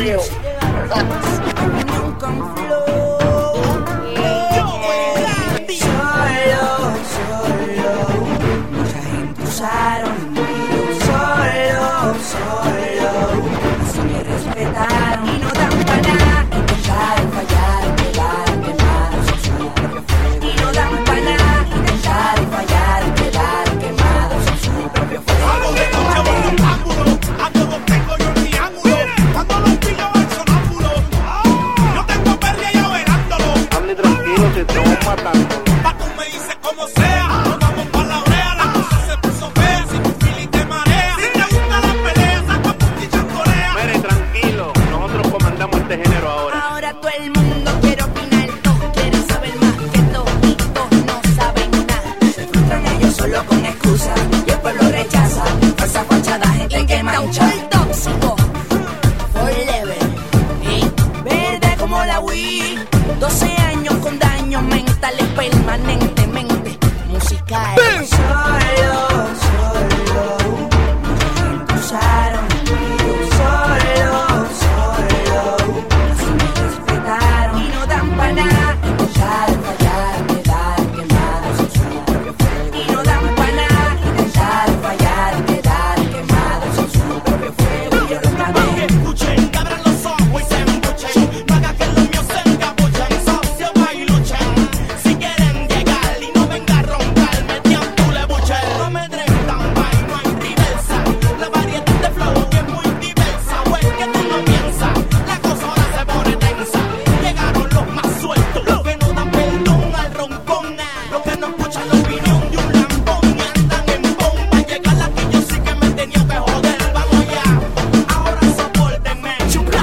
mío. Mucha gente usaron solo, así me respetaron y no dan para nada. Intentaron fallar, quedaron quemados en su propio fuego. Y no dan para nada. Intentaron fallar, quedaron quemados en su propio fuego. Hago de noche voy en un ángulo, ando donde tengo yo el triángulo. Cuando los pillo van sonámbulo, yo tengo perdia y averándolo. Ande tranquilo, te estamos matando. Paco me dice como sea, nos vamos pa' la orea, la cosa se puso fea, si tu fili te marea. Si te gusta la pelea, saca punta y chancolea. Mire, tranquilo, nosotros comandamos este género ahora. Ahora todo el mundo quiere opinar, todos quieren saber más que todos y todos no saben nada. Se frustran ellos solo con excusas y el pueblo rechaza. Falsa fachada, gente que mancha. El tóxico, forever, verde como la Wii. 12 años con daños mentales permanentemente. Musical. Solo, usaron solo, así me respetaron y no dan para nada. Intentaron fallar, quedaron quemados en su propio fuego. Y no dan para nada. Intentaron fallar, quedaron quemados en su propio fuego. Y yo los gané. Escuchen, que abran los ojos y se embuchen, no haga que los míos se encapuchen, socio va y luchen. Si quieren llegar y no venga a roncarme, tiempo le buche. No me dretan, va y no hay reversa. La variedad de flow que es muy diversa, o es que tú no piensas, la cosa ahora se pone tensa. Llegaron los más sueltos, los que no dan perdón al roncón, los que no escuchan la opinión de un lambón y andan en bomba. Llegar aquí yo sí que me tenía que joder, vamos allá, ahora sopórtenme.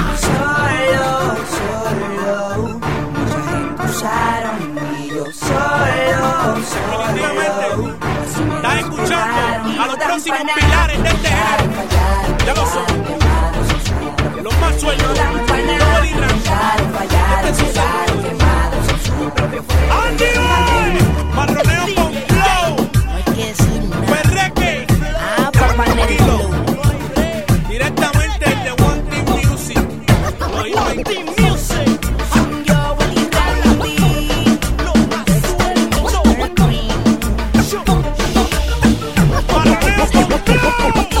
Solo, mucha gente usaron y yo solo. Definitivamente, Así me estás escuchando respetaron y a no los dan próximos pa' nada. pilares de este género. Fallar, Ya lo son. quedaron quemados en su propio Los más fuego. sueltos, No dan pa' los nada. bolirán. Intentaron fallar,